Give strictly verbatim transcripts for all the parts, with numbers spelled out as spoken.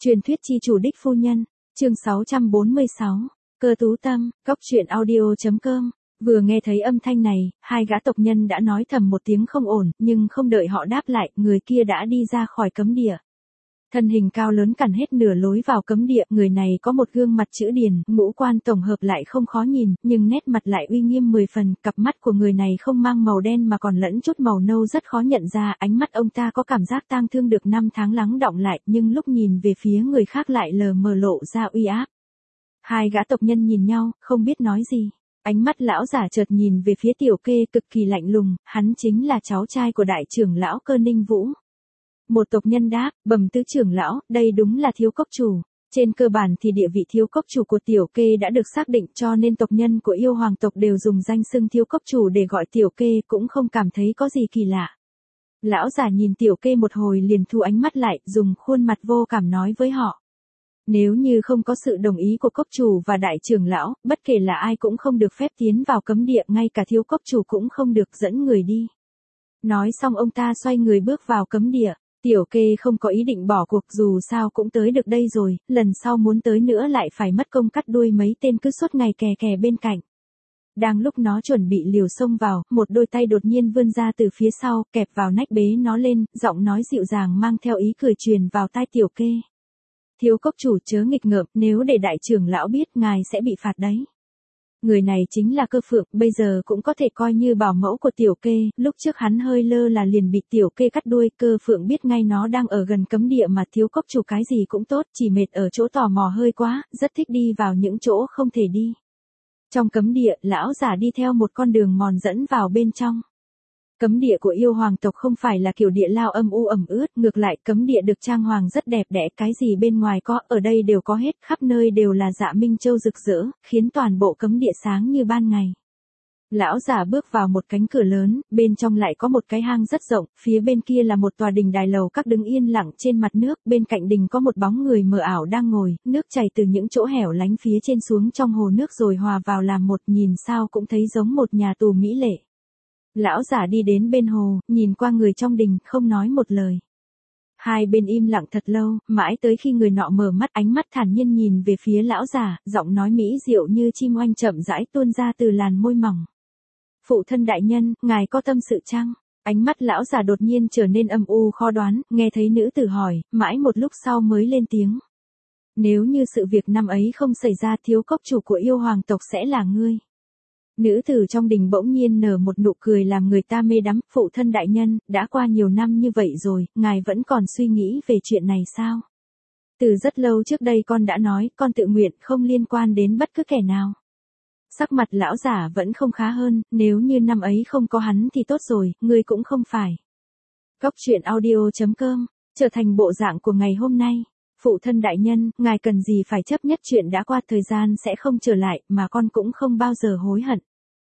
Truyền thuyết chi chủ đích phu nhân, chương sáu trăm bốn mươi sáu, Cơ Tú Tâm, góc truyện audio chấm com. Vừa nghe thấy âm thanh này, hai gã tộc nhân đã nói thầm một tiếng không ổn, nhưng không đợi họ đáp lại, người kia đã đi ra khỏi cấm địa. Thân hình cao lớn cản hết nửa lối vào cấm địa, người này có một gương mặt chữ điền, ngũ quan tổng hợp lại không khó nhìn, nhưng nét mặt lại uy nghiêm mười phần, cặp mắt của người này không mang màu đen mà còn lẫn chút màu nâu rất khó nhận ra, ánh mắt ông ta có cảm giác tang thương được năm tháng lắng đọng lại, nhưng lúc nhìn về phía người khác lại lờ mờ lộ ra uy áp. Hai gã tộc nhân nhìn nhau, không biết nói gì. Ánh mắt lão giả chợt nhìn về phía Tiểu Kê cực kỳ lạnh lùng, hắn chính là cháu trai của đại trưởng lão Cơ Ninh Vũ. Một tộc nhân đáp, bẩm tứ trưởng lão, đây đúng là thiếu cốc chủ. Trên cơ bản thì địa vị thiếu cốc chủ của Tiểu Kê đã được xác định, cho nên tộc nhân của yêu hoàng tộc đều dùng danh xưng thiếu cốc chủ để gọi Tiểu Kê, cũng không cảm thấy có gì kỳ lạ. Lão giả nhìn Tiểu Kê một hồi liền thu ánh mắt lại, dùng khuôn mặt vô cảm nói với họ. Nếu như không có sự đồng ý của cốc chủ và đại trưởng lão, bất kể là ai cũng không được phép tiến vào cấm địa, ngay cả thiếu cốc chủ cũng không được dẫn người đi. Nói xong ông ta xoay người bước vào cấm địa. Tiểu Kê không có ý định bỏ cuộc, dù sao cũng tới được đây rồi, lần sau muốn tới nữa lại phải mất công cắt đuôi mấy tên cứ suốt ngày kè kè bên cạnh. Đang lúc nó chuẩn bị liều xông vào, một đôi tay đột nhiên vươn ra từ phía sau, kẹp vào nách bế nó lên, giọng nói dịu dàng mang theo ý cười truyền vào tai Tiểu Kê. Thiếu cốc chủ chớ nghịch ngợm, nếu để đại trưởng lão biết ngài sẽ bị phạt đấy. Người này chính là Cơ Phượng, bây giờ cũng có thể coi như bảo mẫu của Tiểu Kê, lúc trước hắn hơi lơ là liền bị Tiểu Kê cắt đuôi, Cơ Phượng biết ngay nó đang ở gần cấm địa mà thiếu cốc chủ cái gì cũng tốt, chỉ mệt ở chỗ tò mò hơi quá, rất thích đi vào những chỗ không thể đi. Trong cấm địa, lão giả đi theo một con đường mòn dẫn vào bên trong. Cấm địa của yêu hoàng tộc không phải là kiểu địa lao âm u ẩm ướt, ngược lại cấm địa được trang hoàng rất đẹp đẽ, cái gì bên ngoài có, ở đây đều có hết, khắp nơi đều là dạ minh châu rực rỡ, khiến toàn bộ cấm địa sáng như ban ngày. Lão giả bước vào một cánh cửa lớn, bên trong lại có một cái hang rất rộng, phía bên kia là một tòa đình đài lầu các đứng yên lặng trên mặt nước, bên cạnh đình có một bóng người mờ ảo đang ngồi, nước chảy từ những chỗ hẻo lánh phía trên xuống trong hồ nước rồi hòa vào làm một, nhìn sao cũng thấy giống một nhà tù mỹ lệ. Lão giả đi đến bên hồ, nhìn qua người trong đình, không nói một lời. Hai bên im lặng thật lâu, mãi tới khi người nọ mở mắt, ánh mắt thản nhiên nhìn về phía lão giả, giọng nói mỹ diệu như chim oanh chậm rãi tuôn ra từ làn môi mỏng. Phụ thân đại nhân, ngài có tâm sự chăng? Ánh mắt lão giả đột nhiên trở nên âm u khó đoán, nghe thấy nữ tử hỏi, mãi một lúc sau mới lên tiếng. Nếu như sự việc năm ấy không xảy ra, thiếu cốc chủ của yêu hoàng tộc sẽ là ngươi. Nữ tử trong đình bỗng nhiên nở một nụ cười làm người ta mê đắm, phụ thân đại nhân, đã qua nhiều năm như vậy rồi, ngài vẫn còn suy nghĩ về chuyện này sao? Từ rất lâu trước đây con đã nói, con tự nguyện không liên quan đến bất cứ kẻ nào. Sắc mặt lão giả vẫn không khá hơn, nếu như năm ấy không có hắn thì tốt rồi, ngươi cũng không phải. Góc truyện audio chấm com, trở thành bộ dạng của ngày hôm nay. Phụ thân đại nhân, ngài cần gì phải chấp nhất chuyện đã qua, thời gian sẽ không trở lại, mà con cũng không bao giờ hối hận.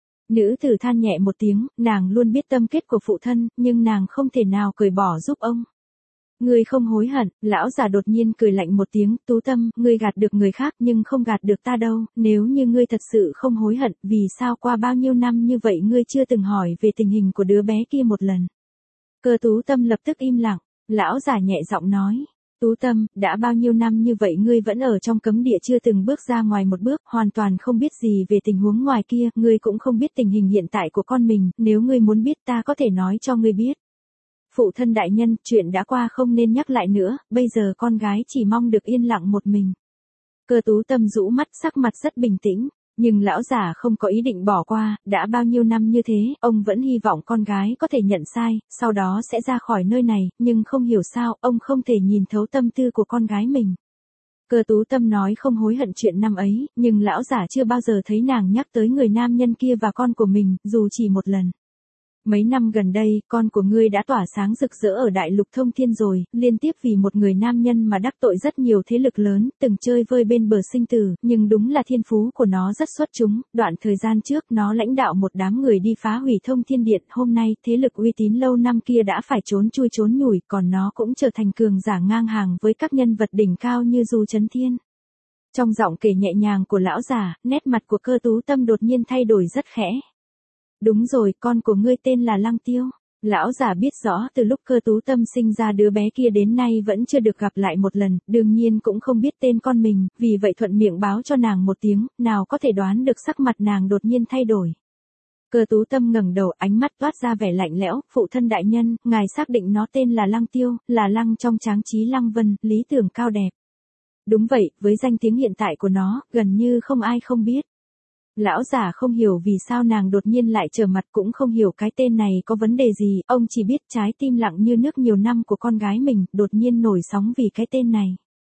Nữ tử than nhẹ một tiếng, nàng luôn biết tâm kết của phụ thân, nhưng nàng không thể nào cởi bỏ giúp ông. Ngươi không hối hận, lão già đột nhiên cười lạnh một tiếng, Tú Tâm, ngươi gạt được người khác nhưng không gạt được ta đâu, nếu như ngươi thật sự không hối hận, vì sao qua bao nhiêu năm như vậy ngươi chưa từng hỏi về tình hình của đứa bé kia một lần. Cơ Tú Tâm lập tức im lặng, lão già nhẹ giọng nói. Tú Tâm, đã bao nhiêu năm như vậy ngươi vẫn ở trong cấm địa chưa từng bước ra ngoài một bước, hoàn toàn không biết gì về tình huống ngoài kia, ngươi cũng không biết tình hình hiện tại của con mình, nếu ngươi muốn biết ta có thể nói cho ngươi biết. Phụ thân đại nhân, chuyện đã qua không nên nhắc lại nữa, bây giờ con gái chỉ mong được yên lặng một mình. Cơ Tú Tâm rũ mắt, sắc mặt rất bình tĩnh. Nhưng lão giả không có ý định bỏ qua, đã bao nhiêu năm như thế, ông vẫn hy vọng con gái có thể nhận sai, sau đó sẽ ra khỏi nơi này, nhưng không hiểu sao, ông không thể nhìn thấu tâm tư của con gái mình. Cơ Tú Tâm nói không hối hận chuyện năm ấy, nhưng lão giả chưa bao giờ thấy nàng nhắc tới người nam nhân kia và con của mình, dù chỉ một lần. Mấy năm gần đây, con của ngươi đã tỏa sáng rực rỡ ở đại lục thông thiên rồi, liên tiếp vì một người nam nhân mà đắc tội rất nhiều thế lực lớn, từng chơi vơi bên bờ sinh tử, nhưng đúng là thiên phú của nó rất xuất chúng, đoạn thời gian trước nó lãnh đạo một đám người đi phá hủy thông thiên điện, hôm nay thế lực uy tín lâu năm kia đã phải trốn chui trốn nhủi, còn nó cũng trở thành cường giả ngang hàng với các nhân vật đỉnh cao như Du Chấn Thiên. Trong giọng kể nhẹ nhàng của lão già, nét mặt của Cơ Tú Tâm đột nhiên thay đổi rất khẽ. Đúng rồi, con của ngươi tên là Lăng Tiêu. Lão già biết rõ từ lúc Cơ Tú Tâm sinh ra đứa bé kia đến nay vẫn chưa được gặp lại một lần, đương nhiên cũng không biết tên con mình, vì vậy thuận miệng báo cho nàng một tiếng, nào có thể đoán được sắc mặt nàng đột nhiên thay đổi. Cơ Tú Tâm ngẩng đầu, ánh mắt toát ra vẻ lạnh lẽo, phụ thân đại nhân, ngài xác định nó tên là Lăng Tiêu, là Lăng trong tráng trí Lăng Vân, lý tưởng cao đẹp. Đúng vậy, với danh tiếng hiện tại của nó, gần như không ai không biết. Lão già không hiểu vì sao nàng đột nhiên lại trở mặt, cũng không hiểu cái tên này có vấn đề gì, ông chỉ biết trái tim lặng như nước nhiều năm của con gái mình, đột nhiên nổi sóng vì cái tên này.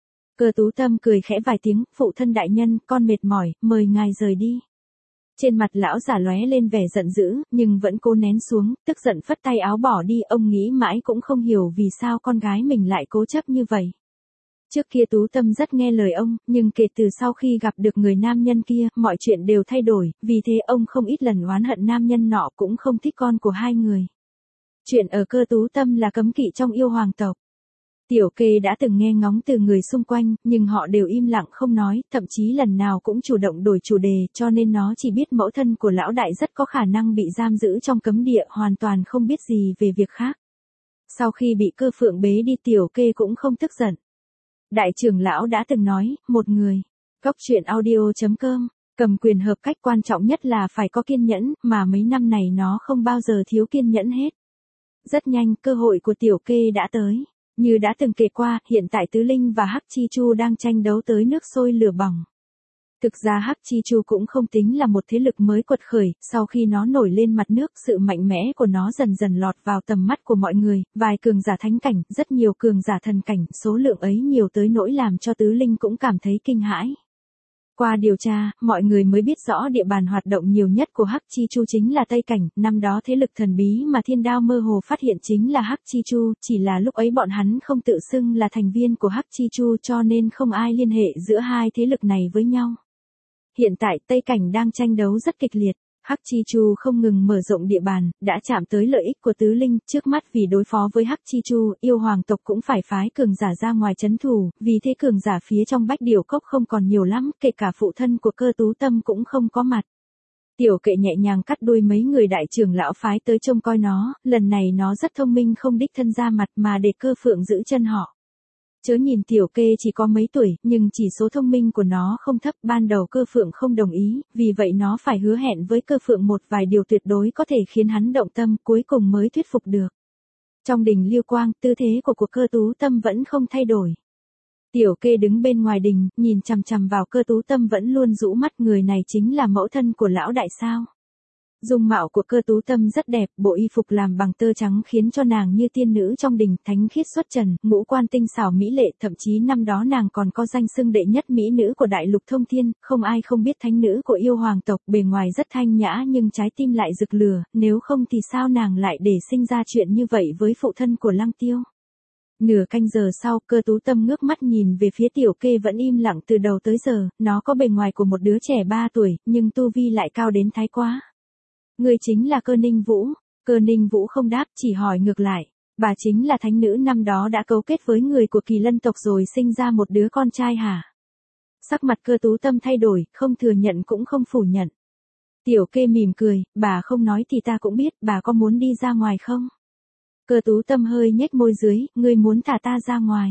Cơ Tú Tâm cười khẽ vài tiếng, phụ thân đại nhân, con mệt mỏi, mời ngài rời đi. Trên mặt lão già lóe lên vẻ giận dữ, nhưng vẫn cố nén xuống, tức giận phất tay áo bỏ đi, ông nghĩ mãi cũng không hiểu vì sao con gái mình lại cố chấp như vậy. Trước kia Tú Tâm rất nghe lời ông, nhưng kể từ sau khi gặp được người nam nhân kia, mọi chuyện đều thay đổi, vì thế ông không ít lần oán hận nam nhân nọ, cũng không thích con của hai người. Chuyện ở Cơ Tú Tâm là cấm kỵ trong yêu hoàng tộc. Tiểu Kê đã từng nghe ngóng từ người xung quanh, nhưng họ đều im lặng không nói, thậm chí lần nào cũng chủ động đổi chủ đề, cho nên nó chỉ biết mẫu thân của lão đại rất có khả năng bị giam giữ trong cấm địa, hoàn toàn không biết gì về việc khác. Sau khi bị Cơ Phượng bế đi, Tiểu Kê cũng không tức giận. Đại trưởng lão đã từng nói, một người, góc truyện audio chấm com, cầm quyền hợp cách quan trọng nhất là phải có kiên nhẫn, mà mấy năm này nó không bao giờ thiếu kiên nhẫn hết. Rất nhanh, cơ hội của Tiểu Kê đã tới. Như đã từng kể qua, hiện tại Tứ Linh và Hắc Chi Chu đang tranh đấu tới nước sôi lửa bỏng. Thực ra Hắc Chi Chu cũng không tính là một thế lực mới quật khởi, sau khi nó nổi lên mặt nước, sự mạnh mẽ của nó dần dần lọt vào tầm mắt của mọi người, vài cường giả thánh cảnh, rất nhiều cường giả thần cảnh, số lượng ấy nhiều tới nỗi làm cho Tứ Linh cũng cảm thấy kinh hãi. Qua điều tra, mọi người mới biết rõ địa bàn hoạt động nhiều nhất của Hắc Chi Chu chính là Tây Cảnh, năm đó thế lực thần bí mà Thiên Đao mơ hồ phát hiện chính là Hắc Chi Chu, chỉ là lúc ấy bọn hắn không tự xưng là thành viên của Hắc Chi Chu cho nên không ai liên hệ giữa hai thế lực này với nhau. Hiện tại Tây Cảnh đang tranh đấu rất kịch liệt, Hắc Chi Chu không ngừng mở rộng địa bàn, đã chạm tới lợi ích của Tứ Linh, trước mắt vì đối phó với Hắc Chi Chu, yêu hoàng tộc cũng phải phái cường giả ra ngoài trấn thủ, vì thế cường giả phía trong Bách Điểu Cốc không còn nhiều lắm, kể cả phụ thân của Cơ Tú Tâm cũng không có mặt. Tiểu Kệ nhẹ nhàng cắt đuôi mấy người đại trưởng lão phái tới trông coi nó, lần này nó rất thông minh, không đích thân ra mặt mà để Cơ Phượng giữ chân họ. Chớ nhìn Tiểu Kê chỉ có mấy tuổi, nhưng chỉ số thông minh của nó không thấp, ban đầu Cơ Phượng không đồng ý, vì vậy nó phải hứa hẹn với Cơ Phượng một vài điều tuyệt đối có thể khiến hắn động tâm, cuối cùng mới thuyết phục được. Trong đình Liêu Quang, tư thế của cuộc Cơ Tú Tâm vẫn không thay đổi. Tiểu Kê đứng bên ngoài đình, nhìn chằm chằm vào Cơ Tú Tâm vẫn luôn rũ mắt, người này chính là mẫu thân của lão đại sao. Dung mạo của Cơ Tú Tâm rất đẹp, bộ y phục làm bằng tơ trắng khiến cho nàng như tiên nữ trong đình, thánh khiết xuất trần, ngũ quan tinh xảo mỹ lệ, thậm chí năm đó nàng còn có danh xưng đệ nhất mỹ nữ của đại lục thông thiên, không ai không biết thánh nữ của yêu hoàng tộc, bề ngoài rất thanh nhã nhưng trái tim lại rực lửa, nếu không thì sao nàng lại để sinh ra chuyện như vậy với phụ thân của Lăng Tiêu. Nửa canh giờ sau, Cơ Tú Tâm ngước mắt nhìn về phía Tiểu Kê vẫn im lặng từ đầu tới giờ, nó có bề ngoài của một đứa trẻ ba tuổi, nhưng tu vi lại cao đến thái quá. Người chính là Cơ Ninh Vũ. Cơ Ninh Vũ không đáp, chỉ hỏi ngược lại, bà chính là thánh nữ năm đó đã cấu kết với người của Kỳ Lân tộc rồi sinh ra một đứa con trai hả? Sắc mặt Cơ Tú Tâm thay đổi, không thừa nhận cũng không phủ nhận. Tiểu Kê mỉm cười, bà không nói thì ta cũng biết, bà có muốn đi ra ngoài không? Cơ Tú Tâm hơi nhếch môi dưới, ngươi muốn thả ta ra ngoài.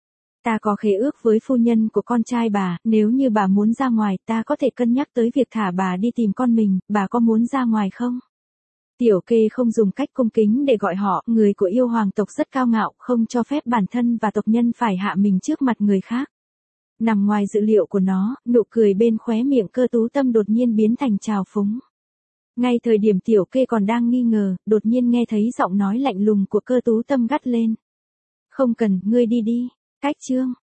Ta có khế ước với phu nhân của con trai bà, nếu như bà muốn ra ngoài, ta có thể cân nhắc tới việc thả bà đi tìm con mình, bà có muốn ra ngoài không? Tiểu Kê không dùng cách cung kính để gọi họ, người của yêu hoàng tộc rất cao ngạo, không cho phép bản thân và tộc nhân phải hạ mình trước mặt người khác. Nằm ngoài dự liệu của nó, nụ cười bên khóe miệng Cơ Tú Tâm đột nhiên biến thành trào phúng. Ngay thời điểm Tiểu Kê còn đang nghi ngờ, đột nhiên nghe thấy giọng nói lạnh lùng của Cơ Tú Tâm gắt lên. Không cần, ngươi đi đi. Cách chương